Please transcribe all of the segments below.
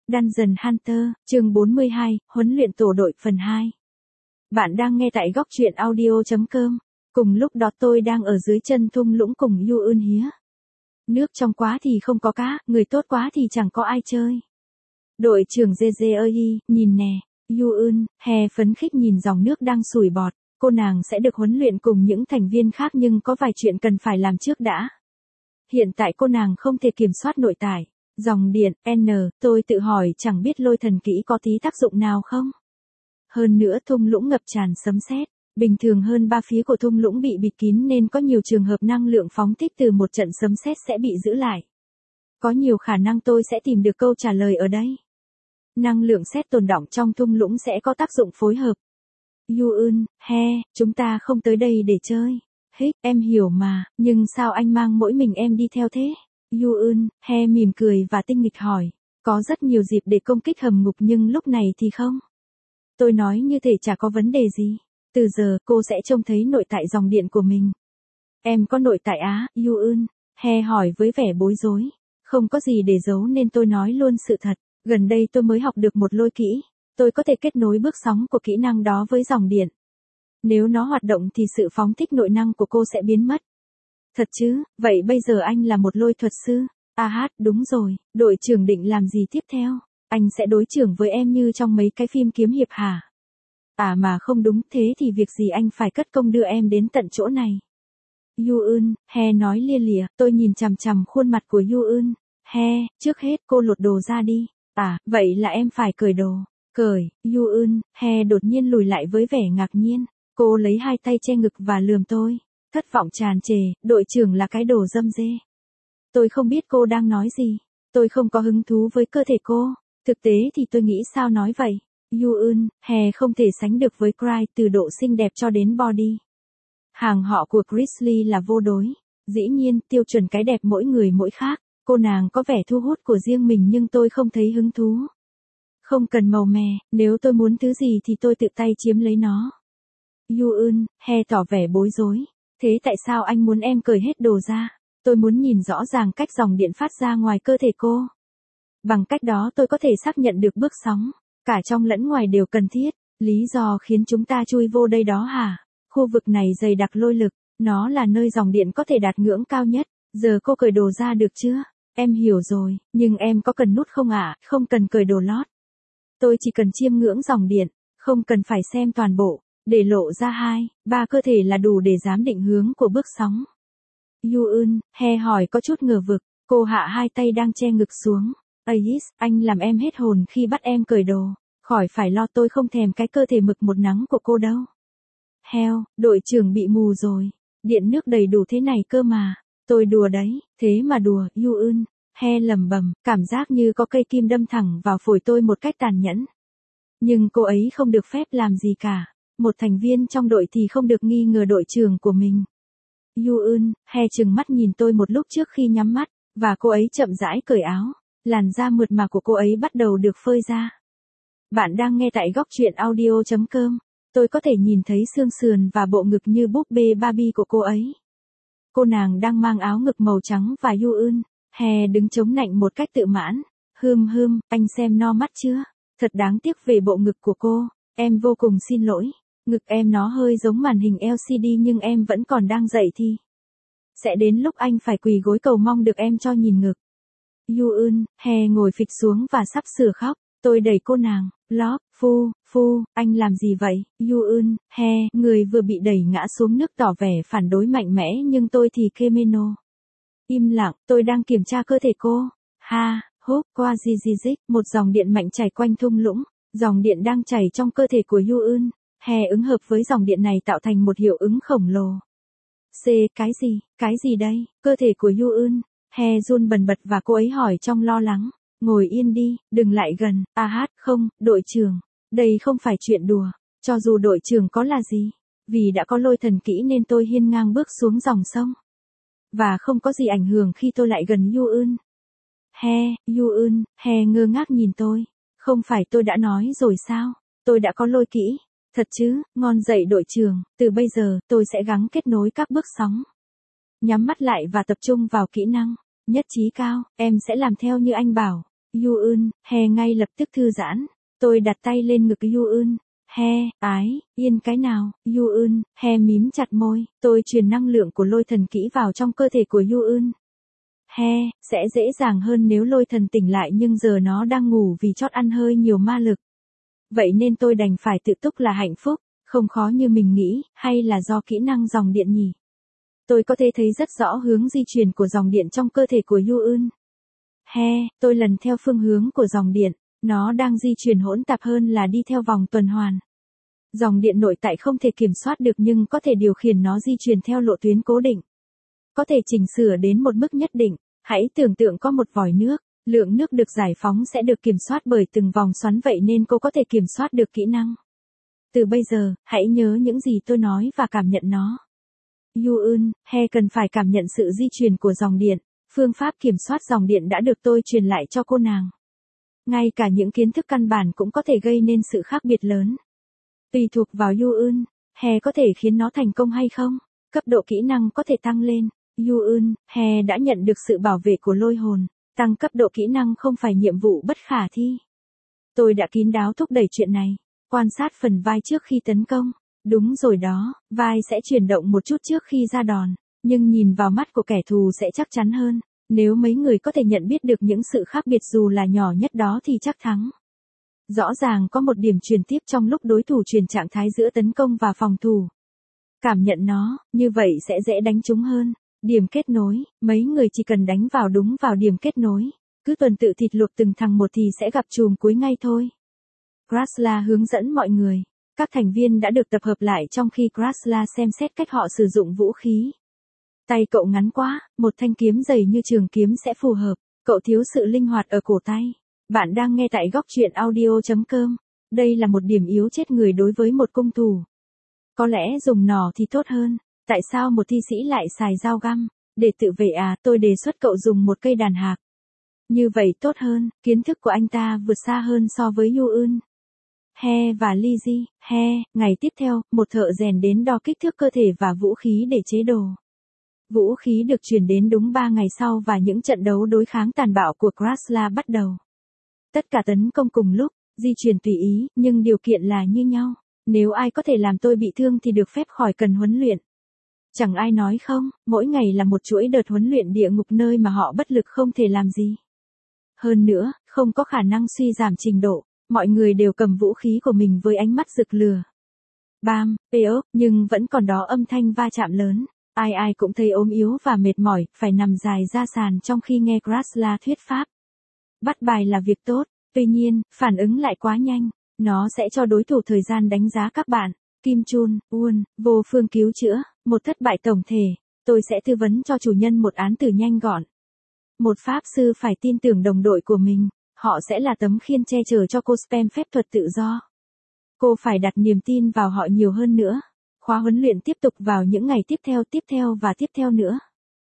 Dungeon Hunter, chương 42, huấn luyện tổ đội phần 2. Bạn đang nghe tại góc truyện audio.com. Cùng lúc đó tôi đang ở dưới chân thung lũng cùng Yu Eun Hía. Nước trong quá thì không có cá, người tốt quá thì chẳng có ai chơi. Đội trưởng JJ ơi, nhìn nè, Yu Eun Hye phấn khích nhìn dòng nước đang sủi bọt. Cô nàng sẽ được huấn luyện cùng những thành viên khác nhưng có vài chuyện cần phải làm trước đã. Hiện tại cô nàng không thể kiểm soát nội tải. Dòng điện, tôi tự hỏi chẳng biết lôi thần kỹ có tí tác dụng nào không? Hơn nữa thung lũng ngập tràn sấm sét, bình thường hơn 3 phía của thung lũng bị bịt kín nên có nhiều trường hợp năng lượng phóng thích từ một trận sấm sét sẽ bị giữ lại. Có nhiều khả năng tôi sẽ tìm được câu trả lời ở đây. Năng lượng sét tồn đọng trong thung lũng sẽ có tác dụng phối hợp. Yu Eun Hye, chúng ta không tới đây để chơi. Hích, em hiểu mà, nhưng sao anh mang mỗi mình em đi theo thế? Yu Eun Hye mỉm cười và tinh nghịch hỏi. Có rất nhiều dịp để công kích hầm ngục nhưng lúc này thì không. Tôi nói như thể chả có vấn đề gì. Từ giờ cô sẽ trông thấy nội tại dòng điện của mình. Em có nội tại á? Yu Eun Hye hỏi với vẻ bối rối. Không có gì để giấu nên tôi nói luôn sự thật. Gần đây tôi mới học được một lôi kỹ. Tôi có thể kết nối bước sóng của kỹ năng đó với dòng điện. Nếu nó hoạt động thì sự phóng thích nội năng của cô sẽ biến mất. Thật chứ, vậy bây giờ anh là một lôi thuật sư? Đúng rồi, đội trưởng định làm gì tiếp theo? Anh sẽ đối chưởng với em như trong mấy cái phim kiếm hiệp hả? Mà không đúng, thế thì việc gì anh phải cất công đưa em đến tận chỗ này? Yu Eun Hye nói lia lịa, tôi nhìn chằm chằm khuôn mặt của Yu Eun Hye, trước hết cô lột đồ ra đi. Vậy là em phải cởi đồ. Cởi, Yu Eun Hye đột nhiên lùi lại với vẻ ngạc nhiên. Cô lấy hai tay che ngực và lườm tôi. Thất vọng tràn trề, đội trưởng là cái đồ dâm dê. Tôi không biết cô đang nói gì. Tôi không có hứng thú với cơ thể cô. Thực tế thì tôi nghĩ sao nói vậy. Yu Eun Hye không thể sánh được với Cry từ độ xinh đẹp cho đến body. Hàng họ của Grizzly là vô đối. Dĩ nhiên, tiêu chuẩn cái đẹp mỗi người mỗi khác. Cô nàng có vẻ thu hút của riêng mình nhưng tôi không thấy hứng thú. Không cần màu mè, nếu tôi muốn thứ gì thì tôi tự tay chiếm lấy nó. Yu Eun Hye tỏ vẻ bối rối. Thế tại sao anh muốn em cởi hết đồ ra? Tôi muốn nhìn rõ ràng cách dòng điện phát ra ngoài cơ thể cô. Bằng cách đó tôi có thể xác nhận được bước sóng. Cả trong lẫn ngoài đều cần thiết. Lý do khiến chúng ta chui vô đây đó hả? Khu vực này dày đặc lôi lực. Nó là nơi dòng điện có thể đạt ngưỡng cao nhất. Giờ cô cởi đồ ra được chưa? Em hiểu rồi, nhưng em có cần nút không ạ? Không cần cởi đồ lót. Tôi chỉ cần chiêm ngưỡng dòng điện. Không cần phải xem toàn bộ. Để lộ ra 2, 3 cơ thể là đủ để dám định hướng của bước sóng. Yu Eun Hye hỏi có chút ngờ vực, cô hạ hai tay đang che ngực xuống. Anh làm em hết hồn khi bắt em cởi đồ. Khỏi phải lo, tôi không thèm cái cơ thể mực một nắng của cô đâu. Heo, đội trưởng bị mù rồi. Điện nước đầy đủ thế này cơ mà. Tôi đùa đấy, thế mà đùa. Yu Eun Hye lẩm bẩm, cảm giác như có cây kim đâm thẳng vào phổi tôi một cách tàn nhẫn. Nhưng cô ấy không được phép làm gì cả. Một thành viên trong đội thì không được nghi ngờ đội trưởng của mình. Yu Eun Hye trừng mắt nhìn tôi một lúc trước khi nhắm mắt, và cô ấy chậm rãi cởi áo. Làn da mượt mà của cô ấy bắt đầu được phơi ra. Bạn đang nghe tại góc truyện audio.com. Tôi có thể nhìn thấy xương sườn và bộ ngực như búp bê Barbie của cô ấy. Cô nàng đang mang áo ngực màu trắng và Yu Eun Hye đứng chống nạnh một cách tự mãn. Anh xem no mắt chưa? Thật đáng tiếc về bộ ngực của cô. Em vô cùng xin lỗi. Ngực em nó hơi giống màn hình LCD nhưng em vẫn còn đang dậy thì. Sẽ đến lúc anh phải quỳ gối cầu mong được em cho nhìn ngực. Yu Eun Hye ngồi phịch xuống và sắp sửa khóc. Tôi đẩy cô nàng. Anh làm gì vậy? Yu Eun Hye, người vừa bị đẩy ngã xuống nước tỏ vẻ phản đối mạnh mẽ nhưng tôi thì Kemeno. Im lặng, tôi đang kiểm tra cơ thể cô. Qua Jijizik, một dòng điện mạnh chảy quanh thung lũng. Dòng điện đang chảy trong cơ thể của Yu Eun Hye ứng hợp với dòng điện này tạo thành một hiệu ứng khổng lồ. Cái gì đây? Cơ thể của Yu Eun Hye run bần bật và cô ấy hỏi trong lo lắng. Ngồi yên đi, đừng lại gần. Không, đội trưởng. Đây không phải chuyện đùa. Cho dù đội trưởng có là gì. Vì đã có lôi thần kỹ nên tôi hiên ngang bước xuống dòng sông. Và không có gì ảnh hưởng khi tôi lại gần Yu Eun Hye. Yu Eun Hye ngơ ngác nhìn tôi. Không phải tôi đã nói rồi sao? Tôi đã có lôi kỹ. Thật chứ, ngon dậy đội trưởng, từ bây giờ, tôi sẽ gắng kết nối các bước sóng. Nhắm mắt lại và tập trung vào kỹ năng. Nhất trí cao, em sẽ làm theo như anh bảo. Yoon, He ngay lập tức thư giãn. Tôi đặt tay lên ngực Yoon. He, ái, yên cái nào, Yoon, He mím chặt môi. Tôi truyền năng lượng của lôi thần kỹ vào trong cơ thể của Yoon. He, sẽ dễ dàng hơn nếu lôi thần tỉnh lại nhưng giờ nó đang ngủ vì chót ăn hơi nhiều ma lực. Vậy nên tôi đành phải tự túc là hạnh phúc, không khó như mình nghĩ, hay là do kỹ năng dòng điện nhỉ? Tôi có thể thấy rất rõ hướng di chuyển của dòng điện trong cơ thể của Yoon. He, tôi lần theo phương hướng của dòng điện, nó đang di chuyển hỗn tạp hơn là đi theo vòng tuần hoàn. Dòng điện nội tại không thể kiểm soát được nhưng có thể điều khiển nó di chuyển theo lộ tuyến cố định. Có thể chỉnh sửa đến một mức nhất định, hãy tưởng tượng có một vòi nước, lượng nước được giải phóng sẽ được kiểm soát bởi từng vòng xoắn vậy nên cô có thể kiểm soát được kỹ năng. Từ bây giờ, hãy nhớ những gì tôi nói và cảm nhận nó. Yoon, He cần phải cảm nhận sự di chuyển của dòng điện, phương pháp kiểm soát dòng điện đã được tôi truyền lại cho cô nàng. Ngay cả những kiến thức căn bản cũng có thể gây nên sự khác biệt lớn. Tùy thuộc vào Yoon, He có thể khiến nó thành công hay không, cấp độ kỹ năng có thể tăng lên. Yoon, He đã nhận được sự bảo vệ của lôi hồn, tăng cấp độ kỹ năng không phải nhiệm vụ bất khả thi. Tôi đã kín đáo thúc đẩy chuyện này, quan sát phần vai trước khi tấn công. Đúng rồi đó, vai sẽ chuyển động một chút trước khi ra đòn, nhưng nhìn vào mắt của kẻ thù sẽ chắc chắn hơn. Nếu mấy người có thể nhận biết được những sự khác biệt dù là nhỏ nhất đó thì chắc thắng. Rõ ràng có một điểm truyền tiếp trong lúc đối thủ chuyển trạng thái giữa tấn công và phòng thủ. Cảm nhận nó, như vậy sẽ dễ đánh trúng hơn. Điểm kết nối, mấy người chỉ cần đánh vào đúng vào điểm kết nối. Cứ tuần tự thịt luộc từng thằng một thì sẽ gặp chùm cuối ngay thôi. Krasla hướng dẫn mọi người. Các thành viên đã được tập hợp lại trong khi Krasla xem xét cách họ sử dụng vũ khí. Tay cậu ngắn quá, một thanh kiếm dày như trường kiếm sẽ phù hợp. Cậu thiếu sự linh hoạt ở cổ tay. Bạn đang nghe tại góc truyện audio.com. Đây là một điểm yếu chết người đối với một cung thủ. Có lẽ dùng nỏ thì tốt hơn. Tại sao một thi sĩ lại xài dao găm? Để tự vệ à, tôi đề xuất cậu dùng một cây đàn hạc. Như vậy tốt hơn, kiến thức của anh ta vượt xa hơn so với Yoon. He và Lizzie, He, ngày tiếp theo, một thợ rèn đến đo kích thước cơ thể và vũ khí để chế đồ. Vũ khí được chuyển đến đúng 3 ngày sau và những trận đấu đối kháng tàn bạo của Krasla bắt đầu. Tất cả tấn công cùng lúc, di chuyển tùy ý, nhưng điều kiện là như nhau. Nếu ai có thể làm tôi bị thương thì được phép khỏi cần huấn luyện. Chẳng ai nói không, mỗi ngày là một chuỗi đợt huấn luyện địa ngục nơi mà họ bất lực không thể làm gì. Hơn nữa, không có khả năng suy giảm trình độ, mọi người đều cầm vũ khí của mình với ánh mắt rực lửa. Bam, peop, nhưng vẫn còn đó âm thanh va chạm lớn. Ai ai cũng thấy ốm yếu và mệt mỏi, phải nằm dài ra sàn trong khi nghe Krasla thuyết pháp. Bắt bài là việc tốt, tuy nhiên, phản ứng lại quá nhanh. Nó sẽ cho đối thủ thời gian đánh giá các bạn. Kim Chun, Won, vô phương cứu chữa, một thất bại tổng thể. Tôi sẽ tư vấn cho chủ nhân một án tử nhanh gọn. Một pháp sư phải tin tưởng đồng đội của mình. Họ sẽ là tấm khiên che chở cho cô spam phép thuật tự do. Cô phải đặt niềm tin vào họ nhiều hơn nữa. Khóa huấn luyện tiếp tục vào những ngày tiếp theo và tiếp theo nữa.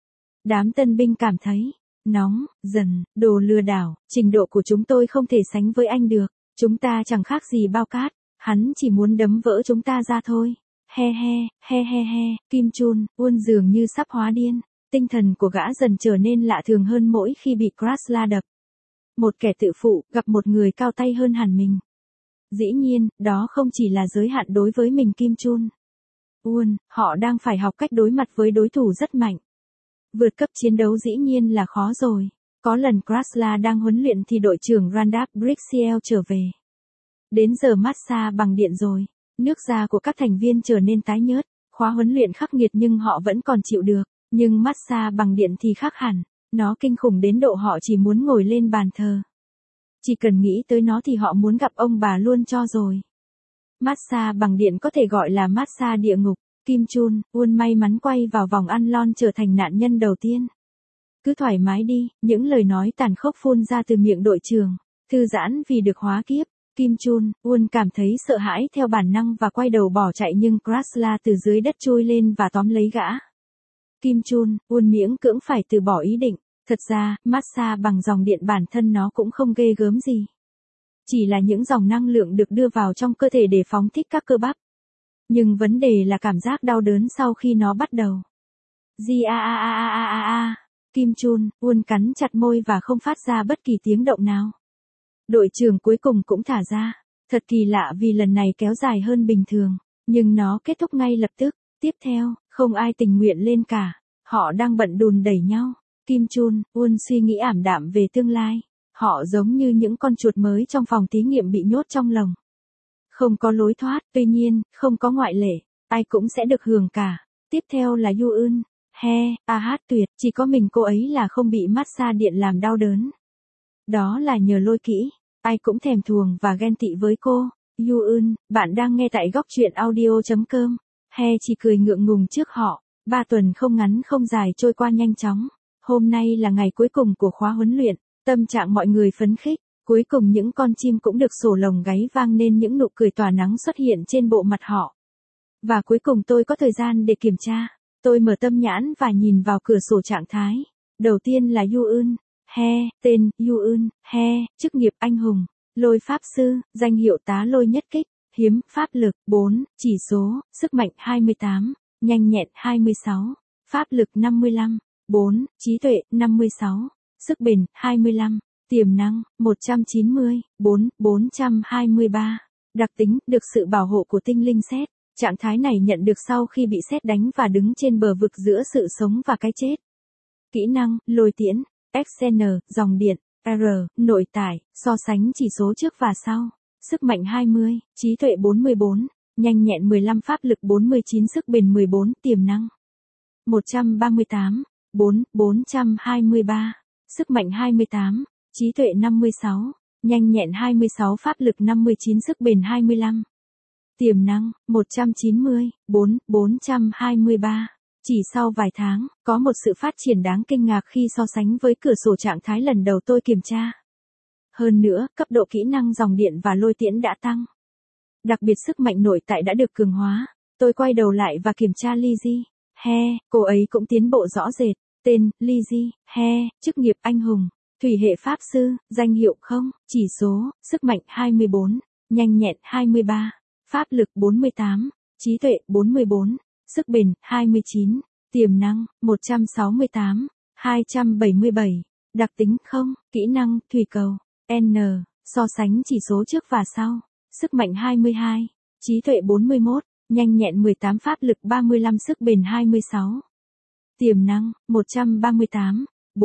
Đám tân binh cảm thấy nóng, dần, đồ lừa đảo, trình độ của chúng tôi không thể sánh với anh được. Chúng ta chẳng khác gì bao cát, hắn chỉ muốn đấm vỡ chúng ta ra thôi. He he, he he he, Kim Chun, Won dường như sắp hóa điên. Tinh thần của gã dần trở nên lạ thường hơn mỗi khi bị Krasla đập. Một kẻ tự phụ, gặp một người cao tay hơn hẳn mình. Dĩ nhiên, đó không chỉ là giới hạn đối với mình Kim Chun. Won, họ đang phải học cách đối mặt với đối thủ rất mạnh. Vượt cấp chiến đấu dĩ nhiên là khó rồi. Có lần Krasla đang huấn luyện thì đội trưởng Randap Brixiel trở về. Đến giờ massage bằng điện rồi. Nước da của các thành viên trở nên tái nhớt. Khóa huấn luyện khắc nghiệt nhưng họ vẫn còn chịu được. Nhưng massage bằng điện thì khác hẳn. Nó kinh khủng đến độ họ chỉ muốn ngồi lên bàn thờ. Chỉ cần nghĩ tới nó thì họ muốn gặp ông bà luôn cho rồi. Massage bằng điện có thể gọi là massage địa ngục. Kim Chun, Won may mắn quay vào vòng ăn lon trở thành nạn nhân đầu tiên. Cứ thoải mái đi, những lời nói tàn khốc phun ra từ miệng đội trưởng. Thư giãn vì được hóa kiếp. Kim Chun, Won cảm thấy sợ hãi theo bản năng và quay đầu bỏ chạy nhưng Krasla từ dưới đất chui lên và tóm lấy gã. Kim Chun, Won miễn cưỡng phải từ bỏ ý định. Thật ra, massage bằng dòng điện bản thân nó cũng không ghê gớm gì. Chỉ là những dòng năng lượng được đưa vào trong cơ thể để phóng thích các cơ bắp. Nhưng vấn đề là cảm giác đau đớn sau khi nó bắt đầu. Kim Chun, Won cắn chặt môi và không phát ra bất kỳ tiếng động nào. Đội trưởng cuối cùng cũng thả ra. Thật kỳ lạ vì lần này kéo dài hơn bình thường, nhưng nó kết thúc ngay lập tức. Tiếp theo, không ai tình nguyện lên cả. Họ đang bận đùn đẩy nhau. Kim Chun, Won suy nghĩ ảm đạm về tương lai. Họ giống như những con chuột mới trong phòng thí nghiệm bị nhốt trong lồng. Không có lối thoát, tuy nhiên, không có ngoại lệ. Ai cũng sẽ được hưởng cả. Tiếp theo là Yoon. Hát tuyệt, chỉ có mình cô ấy là không bị massage điện làm đau đớn. Đó là nhờ lôi kỹ. Ai cũng thèm thuồng và ghen tị với cô. Yoon, bạn đang nghe tại góc truyện audio.com. Chỉ cười ngượng ngùng trước họ. 3 tuần không ngắn không dài trôi qua nhanh chóng. Hôm nay là ngày cuối cùng của khóa huấn luyện. Tâm trạng mọi người phấn khích. Cuối cùng những con chim cũng được sổ lồng gáy vang nên những nụ cười tỏa nắng xuất hiện trên bộ mặt họ. Và cuối cùng tôi có thời gian để kiểm tra. Tôi mở tâm nhãn và nhìn vào cửa sổ trạng thái. Đầu tiên là Yoon. Tên, Yoon. Chức nghiệp anh hùng. Lôi pháp sư, danh hiệu tá lôi nhất kích. Hiếm, pháp lực, 4, chỉ số, sức mạnh 28, nhanh nhẹn 26, pháp lực 55, 4, trí tuệ 56, sức bền 25, tiềm năng 190, 423. Đặc tính, được sự bảo hộ của tinh linh sét. Trạng thái này nhận được sau khi bị sét đánh và đứng trên bờ vực giữa sự sống và cái chết. Kỹ năng, lôi tiễn, XN, dòng điện, R, nội tải, so sánh chỉ số trước và sau. Sức mạnh 20, trí tuệ 44, nhanh nhẹn 15, pháp lực 49, sức bền 14, tiềm năng 138, 423, sức mạnh 28, trí tuệ 56, nhanh nhẹn 26, pháp lực 59, sức bền 25. Tiềm năng 190, 423. Chỉ sau vài tháng, có một sự phát triển đáng kinh ngạc khi so sánh với cửa sổ trạng thái lần đầu tôi kiểm tra. Hơn nữa, cấp độ kỹ năng dòng điện và lôi tiễn đã tăng. Đặc biệt sức mạnh nội tại đã được cường hóa. Tôi quay đầu lại và kiểm tra Lizzie. Cô ấy cũng tiến bộ rõ rệt. Tên, Lizzie. Chức nghiệp anh hùng. Thủy hệ pháp sư, danh hiệu không, chỉ số, sức mạnh 24, nhanh nhẹn 23, pháp lực 48, trí tuệ 44, sức bền 29, tiềm năng 168, 277, đặc tính không, kỹ năng thủy cầu. N, so sánh chỉ số trước và sau. Sức mạnh 22, trí tuệ 41, nhanh nhẹn 18, pháp lực 35, sức bền 26. Tiềm năng 138,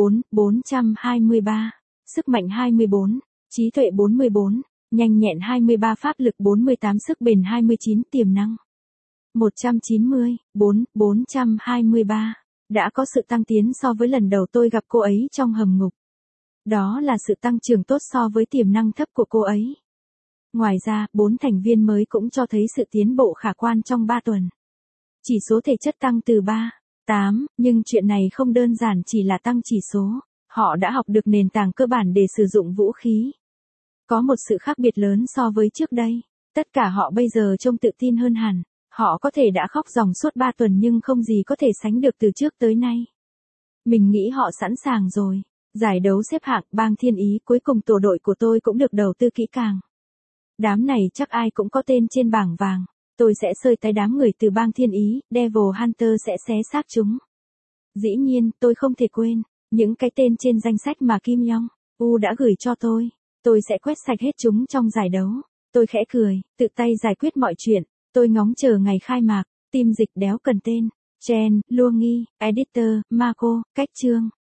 423, sức mạnh 24, trí tuệ 44, nhanh nhẹn 23, pháp lực 48, sức bền 29, tiềm năng 190, 423. Đã có sự tăng tiến so với lần đầu tôi gặp cô ấy trong hầm ngục. Đó là sự tăng trưởng tốt so với tiềm năng thấp của cô ấy. Ngoài ra, 4 thành viên mới cũng cho thấy sự tiến bộ khả quan trong 3 tuần. Chỉ số thể chất tăng từ 3, 8, nhưng chuyện này không đơn giản chỉ là tăng chỉ số. Họ đã học được nền tảng cơ bản để sử dụng vũ khí. Có một sự khác biệt lớn so với trước đây. Tất cả họ bây giờ trông tự tin hơn hẳn. Họ có thể đã khóc ròng suốt 3 tuần nhưng không gì có thể sánh được từ trước tới nay. Mình nghĩ họ sẵn sàng rồi. Giải đấu xếp hạng bang Thiên Ý cuối cùng tổ đội của tôi cũng được đầu tư kỹ càng. Đám này chắc ai cũng có tên trên bảng vàng. Tôi sẽ sơi tay đám người từ bang Thiên Ý, Devil Hunter sẽ xé xác chúng. Dĩ nhiên, tôi không thể quên những cái tên trên danh sách mà Kim Yong U đã gửi cho tôi. Tôi sẽ quét sạch hết chúng trong giải đấu. Tôi khẽ cười, tự tay giải quyết mọi chuyện. Tôi ngóng chờ ngày khai mạc. Team dịch đéo cần tên. Chen, Luông Nghi, Editor, Marco, Cách Chương.